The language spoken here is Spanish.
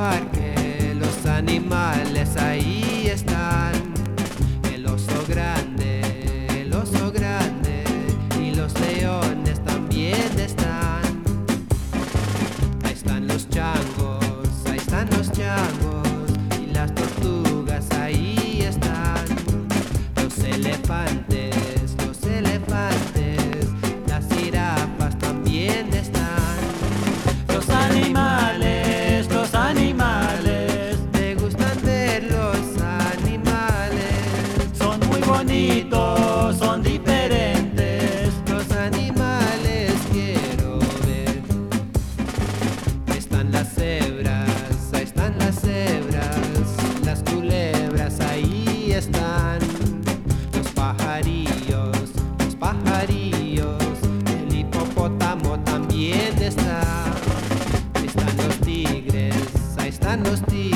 parque los animales ahí están. El oso grande y los leones también están. Ahí están los changos, y las tortugas ahí están. Los elefantes, las jirafas también están. Los animales, me gustan ver los animales. son muy bonitos, son diferentes. Los animales quiero ver. Están las cebras, ahí están las cebras. Las culebras ahí están. Los pajarillos, el hipopótamo también está. Ahí están los tigres, ahí están los tigres.